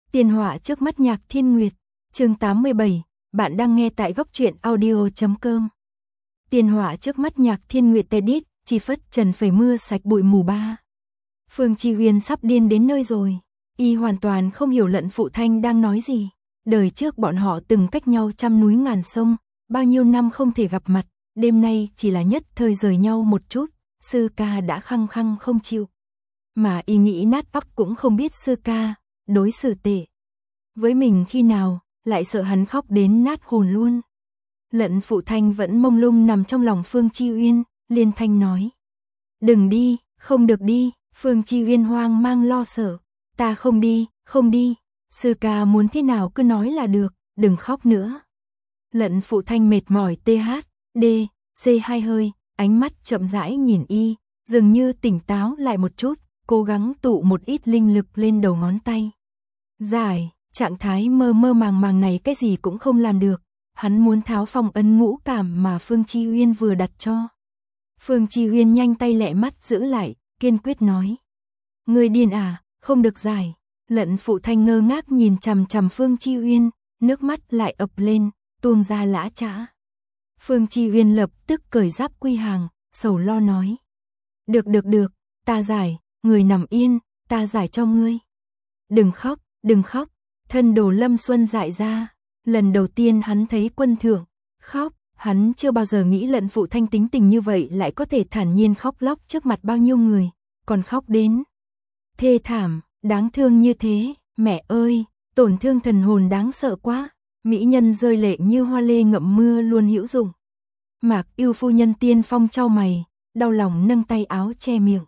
Tiên họa trước mắt Nhạc Thiên Nguyệt, chương 87, bạn đang nghe tại góc truyện audio.com. Tiên họa trước mắt Nhạc Thiên Nguyệt Tedit, chi phất trần phẩy mưa sạch bụi mù ba. Phương Chi Uyên sắp điên đến nơi rồi, y hoàn toàn không hiểu Lận Phụ Thanh đang nói gì. Đời trước bọn họ từng cách nhau trăm núi ngàn sông, bao nhiêu năm không thể gặp mặt, đêm nay chỉ là nhất thời rời nhau một chút, sư ca đã khăng khăng không chịu. Mà y nghĩ nát óc cũng không biết sư ca đối xử tệ với mình khi nào, lại sợ hắn khóc đến nát hồn luôn. Lận Phụ Thanh vẫn mông lung nằm trong lòng Phương Chi Uyên, liên thanh nói: "Đừng đi, không được đi." Phương Chi Uyên hoang mang lo sợ: "Ta không đi, không đi, sư ca muốn thế nào cứ nói là được, đừng khóc nữa." Lận Phụ Thanh mệt mỏi c hai hơi, ánh mắt chậm rãi nhìn y, dường như tỉnh táo lại một chút, cố gắng tụ một ít linh lực lên đầu ngón tay. Giải, trạng thái mơ mơ màng màng này cái gì cũng không làm được, hắn muốn tháo phong ấn ngũ cảm mà Phương Chi Uyên vừa đặt cho. Phương Chi Uyên nhanh tay lẹ mắt giữ lại, kiên quyết nói: "Ngươi điên à, không được giải." Lận Phụ Thanh ngơ ngác nhìn chằm chằm Phương Chi Uyên, nước mắt lại ập lên, tuôn ra lã chã. Phương Chi Uyên lập tức cởi giáp quy hàng, sầu lo nói: Được, ta giải, người nằm yên, ta giải cho ngươi. Đừng khóc." Thân Đồ Lâm Xuân dại ra, lần đầu tiên hắn thấy quân thượng khóc, hắn chưa bao giờ nghĩ Lận Phụ Thanh tính tình như vậy lại có thể thản nhiên khóc lóc trước mặt bao nhiêu người, còn khóc đến thê thảm, đáng thương như thế. Mẹ ơi, tổn thương thần hồn đáng sợ quá. Mỹ nhân rơi lệ như hoa lê ngậm mưa luôn hữu dụng. Mạc Yêu phu nhân tiên phong chau mày, đau lòng nâng tay áo che miệng.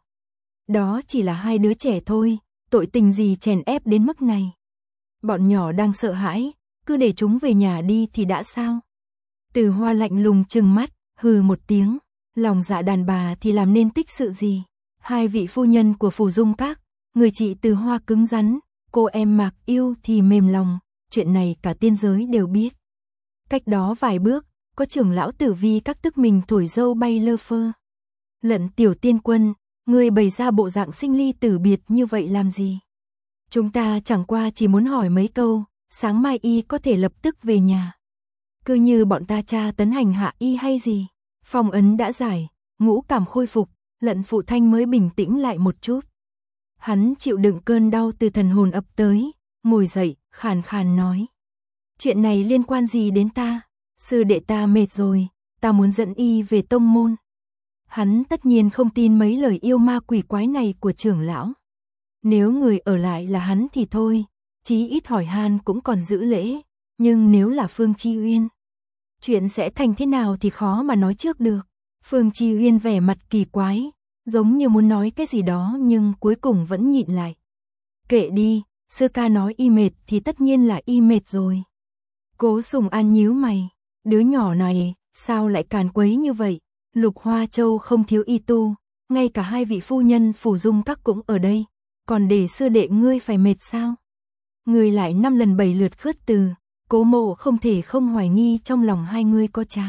Đó chỉ là hai đứa trẻ thôi, tội tình gì chèn ép đến mức này. Bọn nhỏ đang sợ hãi, cứ để chúng về nhà đi thì đã sao. Từ Hoa lạnh lùng trừng mắt, hừ một tiếng, lòng dạ đàn bà thì làm nên tích sự gì. Hai vị phu nhân của Phù Dung Các, người chị Từ Hoa cứng rắn, cô em Mạc Yêu thì mềm lòng, chuyện này cả tiên giới đều biết. Cách đó vài bước, có trưởng lão Tử Vi Các tức mình thổi dâu bay lơ phơ. Lận tiểu tiên quân, ngươi bày ra bộ dạng sinh ly tử biệt như vậy làm gì? Chúng ta chẳng qua chỉ muốn hỏi mấy câu, sáng mai y có thể lập tức về nhà. Cứ như bọn ta tra tấn hành hạ y hay gì? Phong ấn đã giải, ngũ cảm khôi phục, Lận Phụ Thanh mới bình tĩnh lại một chút. Hắn chịu đựng cơn đau từ thần hồn ập tới, ngồi dậy, khàn khàn nói: "Chuyện này liên quan gì đến ta? Sư đệ ta mệt rồi, ta muốn dẫn y về tông môn." Hắn tất nhiên không tin mấy lời yêu ma quỷ quái này của trưởng lão. Nếu người ở lại là hắn thì thôi, chí ít hỏi han cũng còn giữ lễ, nhưng nếu là Phương Chi Uyên, chuyện sẽ thành thế nào thì khó mà nói trước được. Phương Chi Uyên vẻ mặt kỳ quái, giống như muốn nói cái gì đó nhưng cuối cùng vẫn nhịn lại. "Kệ đi, sư ca nói y mệt thì tất nhiên là y mệt rồi." Cố Sùng An nhíu mày, đứa nhỏ này sao lại càn quấy như vậy? Lục Hoa Châu không thiếu y tu, ngay cả hai vị phu nhân Phù Dung Các cũng ở đây, còn để sư đệ ngươi phải mệt sao? Ngươi lại 5 lần 7 lượt khước từ, Cố Mộ không thể không hoài nghi trong lòng hai ngươi có trá.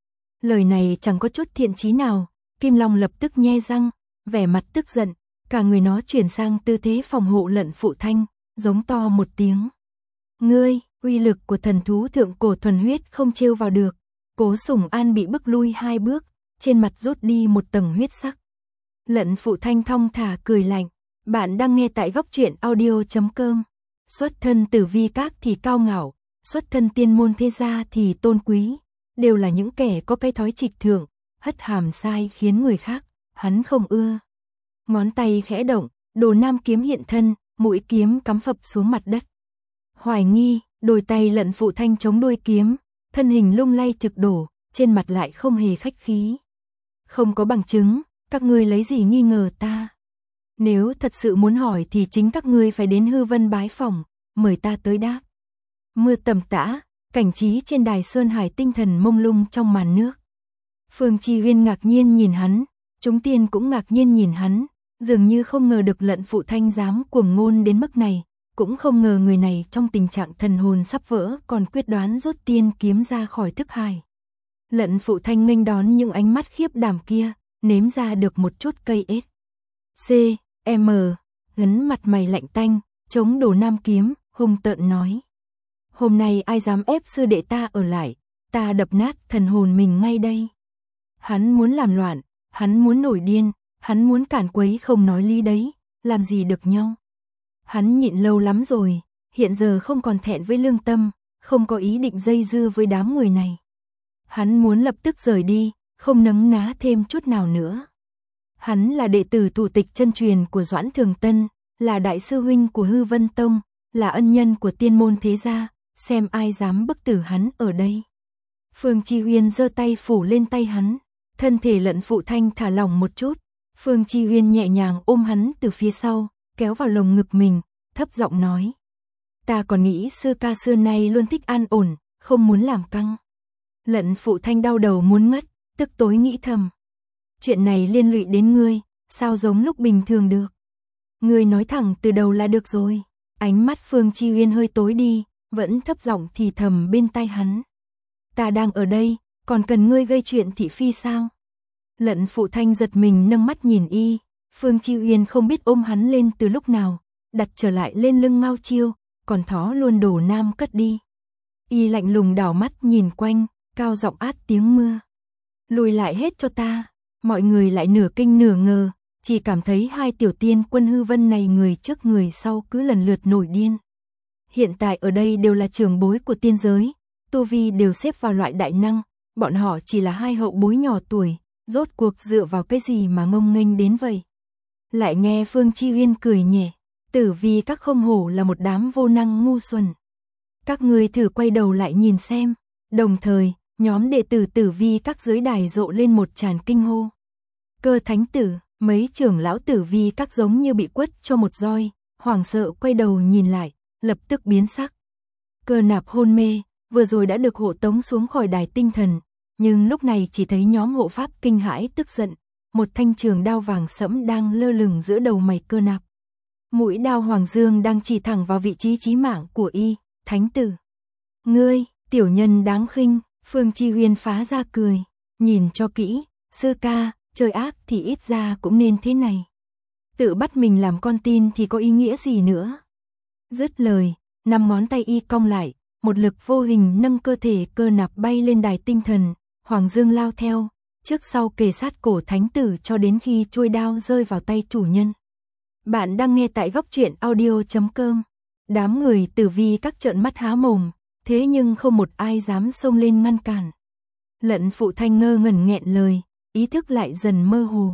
Lời này chẳng có chút thiện chí nào. Kim Long lập tức nhe răng, vẻ mặt tức giận, cả người nó chuyển sang tư thế phòng hộ Lận Phụ Thanh, giống to một tiếng: "Ngươi, uy lực của thần thú thượng cổ thuần huyết không trêu vào được." Cố Sùng An bị bức lui 2 bước, trên mặt rút đi một tầng huyết sắc. Lận Phụ Thanh thong thả cười lạnh: "Bạn đang nghe tại góc truyện audio.com. Xuất thân Tử Vi Các thì cao ngạo, xuất thân tiên môn thế gia thì tôn quý, đều là những kẻ có cái thói trịch thượng, hất hàm sai khiến người khác hắn không ưa." Ngón tay khẽ động, Đồ Nam kiếm hiện thân, mũi kiếm cắm phập xuống mặt đất. Hoài nghi, đôi tay Lận Phụ Thanh chống đuôi kiếm, thân hình lung lay trực đổ, trên mặt lại không hề khách khí. "Không có bằng chứng, các ngươi lấy gì nghi ngờ ta? Nếu thật sự muốn hỏi thì chính các ngươi phải đến Hư Vân bái phỏng, mời ta tới đáp." Mưa tầm tã, cảnh trí trên đài Sơn Hải tinh thần mông lung trong màn nước. Phương Chi Uyên ngạc nhiên nhìn hắn, chúng tiên cũng ngạc nhiên nhìn hắn, dường như không ngờ được Lận Phụ Thanh dám cuồng ngôn đến mức này, cũng không ngờ người này trong tình trạng thần hồn sắp vỡ còn quyết đoán rút tiên kiếm ra khỏi thức hải. Lận Phụ Thanh nghênh đón những ánh mắt khiếp đảm kia, nếm ra được một chút cây ếch. Ngấn mặt mày lạnh tanh, chống Đồ Nam kiếm, hung tợn nói. Hôm nay ai dám ép sư đệ ta ở lại, ta đập nát thần hồn mình ngay đây. Hắn muốn làm loạn, hắn muốn nổi điên, hắn muốn cản quấy không nói lý đấy, làm gì được nhau. Hắn nhịn lâu lắm rồi, hiện giờ không còn thẹn với lương tâm, không có ý định dây dưa với đám người này. Hắn muốn lập tức rời đi, không nấn ná thêm chút nào nữa. Hắn là đệ tử thủ tịch chân truyền của Doãn Thường Tân, là đại sư huynh của Hư Vân Tông, là ân nhân của tiên môn thế gia, xem ai dám bức tử hắn ở đây. Phương Chi Uyên giơ tay phủ lên tay hắn, thân thể Lận Phụ Thanh thả lỏng một chút. Phương Chi Uyên nhẹ nhàng ôm hắn từ phía sau, kéo vào lồng ngực mình, thấp giọng nói. Ta còn nghĩ sư ca xưa nay luôn thích an ổn, không muốn làm căng. Lận Phụ Thanh đau đầu muốn ngất, tức tối nghĩ thầm. Chuyện này liên lụy đến ngươi, sao giống lúc bình thường được. Ngươi nói thẳng từ đầu là được rồi. Ánh mắt Phương Chi Uyên hơi tối đi, vẫn thấp giọng thì thầm bên tai hắn. Ta đang ở đây, còn cần ngươi gây chuyện thị phi sao? Lận Phụ Thanh giật mình nâng mắt nhìn y, Phương Chi Uyên không biết ôm hắn lên từ lúc nào, đặt trở lại lên lưng Ngao Chiêu, còn thó luôn đổ nam cất đi. Y lạnh lùng đảo mắt nhìn quanh, cao giọng át tiếng mưa. Lùi lại hết cho ta. Mọi người lại nửa kinh nửa ngờ, chỉ cảm thấy hai tiểu tiên quân Hư Vân này người trước người sau cứ lần lượt nổi điên. Hiện tại ở đây đều là trưởng bối của tiên giới, tu vi đều xếp vào loại đại năng, bọn họ chỉ là hai hậu bối nhỏ tuổi, rốt cuộc dựa vào cái gì mà ngông nghênh đến vậy. Lại nghe Phương Chi Uyên cười nhẹ, Tử Vi các không hổ là một đám vô năng ngu xuẩn. Các ngươi thử quay đầu lại nhìn xem. Đồng thời, nhóm đệ tử Tử Vi các dưới đài rộ lên một tràng kinh hô. Cơ thánh tử, mấy trưởng lão Tử Vi các giống như bị quất cho một roi, hoảng sợ quay đầu nhìn lại, lập tức biến sắc. Cơ Nạp hôn mê, vừa rồi đã được hộ tống xuống khỏi đài tinh thần, nhưng lúc này chỉ thấy nhóm hộ pháp kinh hãi tức giận, một thanh trường đao vàng sẫm đang lơ lửng giữa đầu mày Cơ Nạp. Mũi đao hoàng dương đang chỉ thẳng vào vị trí chí mạng của y, thánh tử. Ngươi, tiểu nhân đáng khinh. Phương Chi Uyên phá ra cười, nhìn cho kỹ, sư ca, trời ác thì ít ra cũng nên thế này. Tự bắt mình làm con tin thì có ý nghĩa gì nữa. Dứt lời, 5 ngón tay y cong lại, một lực vô hình nâng cơ thể Cơ Nạp bay lên đài tinh thần, Hoàng Dương lao theo, trước sau kề sát cổ thánh tử cho đến khi chuôi đao rơi vào tay chủ nhân. Bạn đang nghe tại góc truyện audio.com. Đám người Tử Vi các trợn mắt há mồm. Thế nhưng không một ai dám xông lên ngăn cản. Lận Phụ Thanh ngơ ngẩn nghẹn lời, ý thức lại dần mơ hồ.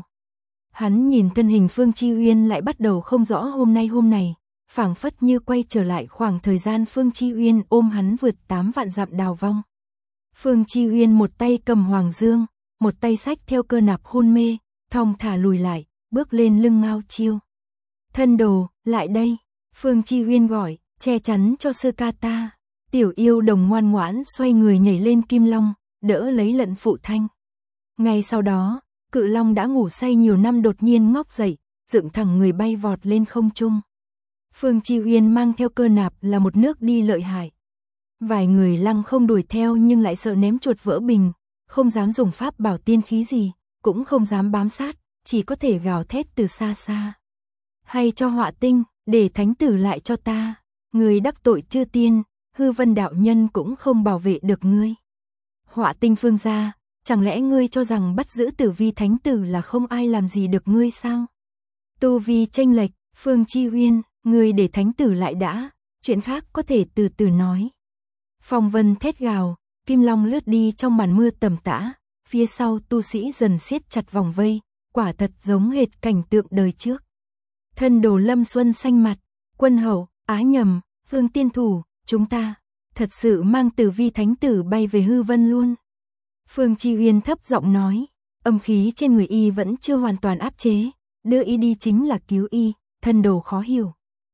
Hắn nhìn thân hình Phương Chi Uyên lại bắt đầu không rõ hôm này, phảng phất như quay trở lại khoảng thời gian Phương Chi Uyên ôm hắn vượt 8 vạn dặm đào vong. Phương Chi Uyên một tay cầm Hoàng Dương, một tay xách theo Cơ Nạp hôn mê, thong thả lùi lại, bước lên lưng Ngao Chiêu. Thân đồ, lại đây, Phương Chi Uyên gọi, che chắn cho sư ca ta. Tiểu yêu đồng ngoan ngoãn xoay người nhảy lên kim long, đỡ lấy Lận Phụ Thanh. Ngay sau đó, cự long đã ngủ say nhiều năm đột nhiên ngóc dậy, dựng thẳng người bay vọt lên không trung. Phương Chi Uyên mang theo Cơ Nạp là một nước đi lợi hại. Vài người lăng không đuổi theo nhưng lại sợ ném chuột vỡ bình, không dám dùng pháp bảo tiên khí gì, cũng không dám bám sát, chỉ có thể gào thét từ xa xa. Hay cho Họa Tinh, để thánh tử lại cho ta, người đắc tội chư tiên. Hư Vân đạo nhân cũng không bảo vệ được ngươi. Họa Tinh phương gia, chẳng lẽ ngươi cho rằng bắt giữ Tử Vi thánh tử là không ai làm gì được ngươi sao? Tu vi chênh lệch, Phương Chi Uyên, ngươi để thánh tử lại đã, chuyện khác có thể từ từ nói. Phong vân thét gào, kim long lướt đi trong màn mưa tầm tã, phía sau tu sĩ dần siết chặt vòng vây, quả thật giống hệt cảnh tượng đời trước. Thân đồ Lâm Xuân xanh mặt, Quân Hậu, Á Nhầm, Phương Tiên Thủ, chúng ta thật sự mang Tử Vi thánh tử bay về Hư Vân luôn. Phương Chi Uyên thấp giọng nói, âm khí trên người y vẫn chưa hoàn toàn áp chế, đưa y đi chính là cứu y, thân đồ khó hiểu.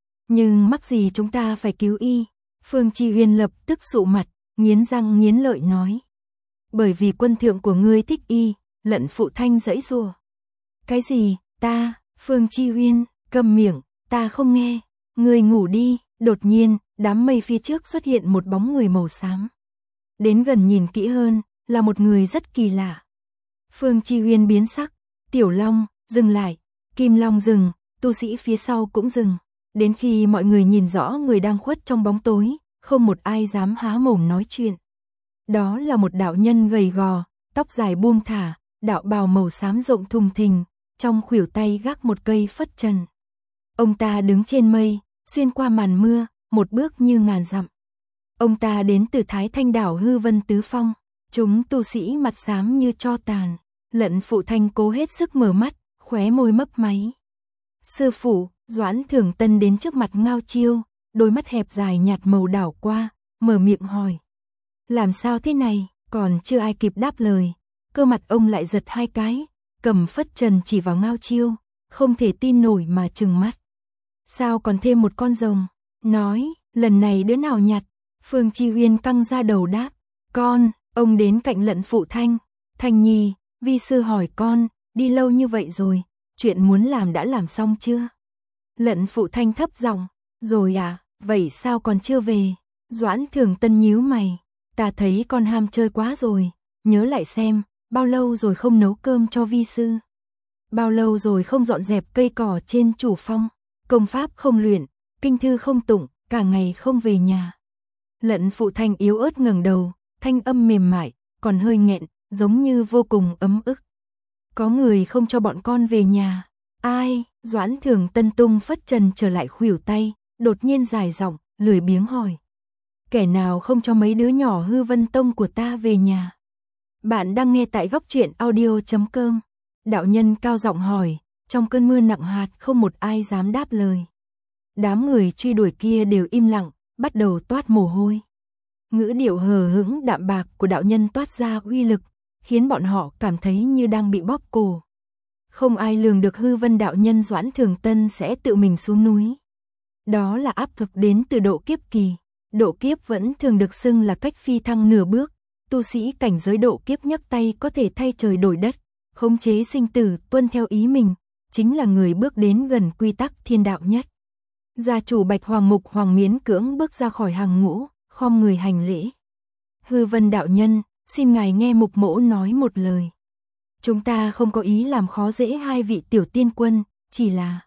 Nhưng mắc gì chúng ta phải cứu y? Phương Chi Uyên lập tức sụ mặt, nghiến răng nghiến lợi nói. Bởi vì quân thượng của ngươi thích y. Lận Phụ Thanh giãy giụa. Cái gì? Ta? Phương Chi Uyên, câm miệng, ta không nghe. Ngươi ngủ đi. Đột nhiên, đám mây phía trước xuất hiện một bóng người màu xám. Đến gần nhìn kỹ hơn, là một người rất kỳ lạ. Phương Chi Uyên biến sắc, Tiểu Long, dừng lại. Kim Long dừng, tu sĩ phía sau cũng dừng. Đến khi mọi người nhìn rõ người đang khuất trong bóng tối, không một ai dám há mồm nói chuyện. Đó là một đạo nhân gầy gò, tóc dài buông thả, đạo bào màu xám rộng thùng thình, trong khuỷu tay gác một cây phất trần. Ông ta đứng trên mây, xuyên qua màn mưa, một bước như ngàn dặm. Ông ta đến từ Thái Thanh đảo Hư Vân Tứ Phong, chúng tu sĩ mặt xám như tro tàn. Lận Phụ Thanh cố hết sức mở mắt, khóe môi mấp máy. Sư phụ, Doãn Thưởng Tân đến trước mặt Ngao Chiêu, đôi mắt hẹp dài nhạt màu đảo qua, mở miệng hỏi. Làm sao thế này, còn chưa ai kịp đáp lời, cơ mặt ông lại giật hai cái, cầm phất trần chỉ vào Ngao Chiêu, không thể tin nổi mà trừng mắt. Sao còn thêm một con rồng? Nói, lần này đứa nào nhặt? Phương Chi Uyên căng ra đầu đáp. Con, ông đến cạnh Lận Phụ Thanh. Thanh Nhi, vi sư hỏi con, đi lâu như vậy rồi, chuyện muốn làm đã làm xong chưa? Lận Phụ Thanh thấp giọng, rồi à, vậy sao còn chưa về? Doãn Thưởng Tân nhíu mày, ta thấy con ham chơi quá rồi, nhớ lại xem, bao lâu rồi không nấu cơm cho vi sư? Bao lâu rồi không dọn dẹp cây cỏ trên chủ phong, công pháp không luyện, kinh thư không tụng, cả ngày không về nhà. Lận Phụ Thanh yếu ớt ngẩng đầu, thanh âm mềm mại, còn hơi nghẹn, giống như vô cùng ấm ức. Có người không cho bọn con về nhà. Ai? Doãn Thưởng Tân tung phất trần trở lại khuỷu tay, đột nhiên dài giọng, lười biếng hỏi. Kẻ nào không cho mấy đứa nhỏ Hư Vân Tông của ta về nhà? Bạn đang nghe tại góc truyện audio.com. Đạo nhân cao giọng hỏi, trong cơn mưa nặng hạt không một ai dám đáp lời. Đám người truy đuổi kia đều im lặng, bắt đầu toát mồ hôi. Ngữ điệu hờ hững đạm bạc của đạo nhân toát ra uy lực, khiến bọn họ cảm thấy như đang bị bóp cổ. Không ai lường được Hư Vân đạo nhân Doãn Thưởng Tân sẽ tự mình xuống núi. Đó là áp lực đến từ độ kiếp kỳ. Độ kiếp vẫn thường được xưng là cách phi thăng nửa bước. Tu sĩ cảnh giới độ kiếp nhấc tay có thể thay trời đổi đất, khống chế sinh tử tuân theo ý mình, chính là người bước đến gần quy tắc thiên đạo nhất. Gia chủ Bạch Hoàng Mục Hoàng miễn cưỡng bước ra khỏi hàng ngũ, khom người hành lễ. Hư Vân đạo nhân, xin ngài nghe Mục mỗ nói một lời. Chúng ta không có ý làm khó dễ hai vị tiểu tiên quân, chỉ là...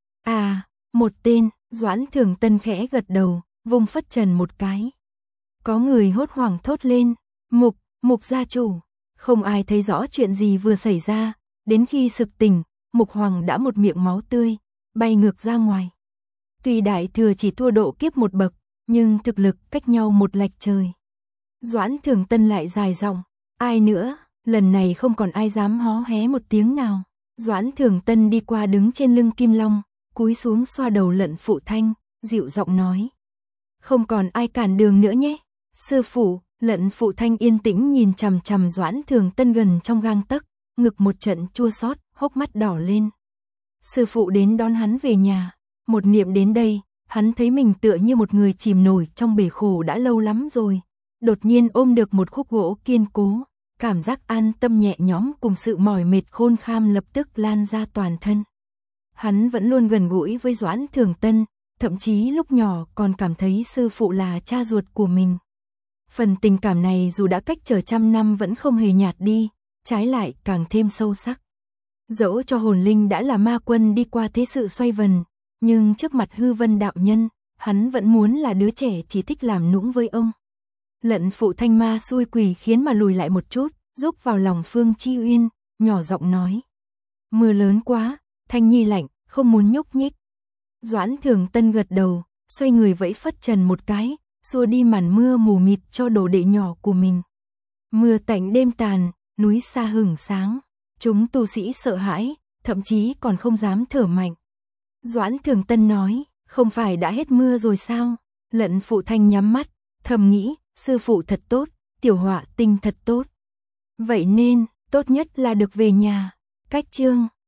một tên, Doãn Thưởng Tân khẽ gật đầu, vung phất trần một cái. Có người hốt hoảng thốt lên, Mục gia chủ. Không ai thấy rõ chuyện gì vừa xảy ra, đến khi sực tỉnh, Mục Hoàng đã một miệng máu tươi, bay ngược ra ngoài. Tuy đại thừa chỉ thua độ kiếp một bậc, nhưng thực lực cách nhau một lệch trời. Doãn Thưởng Tân lại dài giọng, ai nữa, lần này không còn ai dám hó hé một tiếng nào. Doãn Thưởng Tân đi qua đứng trên lưng Kim Long, cúi xuống xoa đầu Lận Phụ Thanh, dịu giọng nói. Không còn ai cản đường nữa nhé. Sư phụ, Lận Phụ Thanh yên tĩnh nhìn chằm chằm Doãn Thưởng Tân gần trong gang tấc, ngực một trận chua xót, hốc mắt đỏ lên. Sư phụ đến đón hắn về nhà. Một niệm đến đây, hắn thấy mình tựa như một người chìm nổi trong bể khổ đã lâu lắm rồi. Đột nhiên ôm được một khúc gỗ kiên cố, cảm giác an tâm nhẹ nhõm cùng sự mỏi mệt khôn kham lập tức lan ra toàn thân. Hắn vẫn luôn gần gũi với Doãn Thưởng Tân, thậm chí lúc nhỏ còn cảm thấy sư phụ là cha ruột của mình. Phần tình cảm này dù đã cách trở trăm năm vẫn không hề nhạt đi, trái lại càng thêm sâu sắc. Dẫu cho hồn linh đã là ma quân đi qua thế sự xoay vần, nhưng trước mặt Hư Vân đạo nhân, hắn vẫn muốn là đứa trẻ chỉ thích làm nũng với ông. Lận Phụ Thanh ma xui quỷ khiến mà lùi lại một chút, giúp vào lòng Phương Chi Uyên, nhỏ giọng nói. Mưa lớn quá, Thanh Nhi lạnh, không muốn nhúc nhích. Doãn Thưởng Tân gật đầu, xoay người vẫy phất trần một cái, xua đi màn mưa mù mịt cho đồ đệ nhỏ của mình. Mưa tạnh đêm tàn, núi xa hửng sáng, chúng tu sĩ sợ hãi, thậm chí còn không dám thở mạnh. Doãn Thưởng Tân nói, không phải đã hết mưa rồi sao? Lận Phụ Thanh nhắm mắt, thầm nghĩ, sư phụ thật tốt, tiểu họa tinh thật tốt. Vậy nên, tốt nhất là được về nhà. Cách chương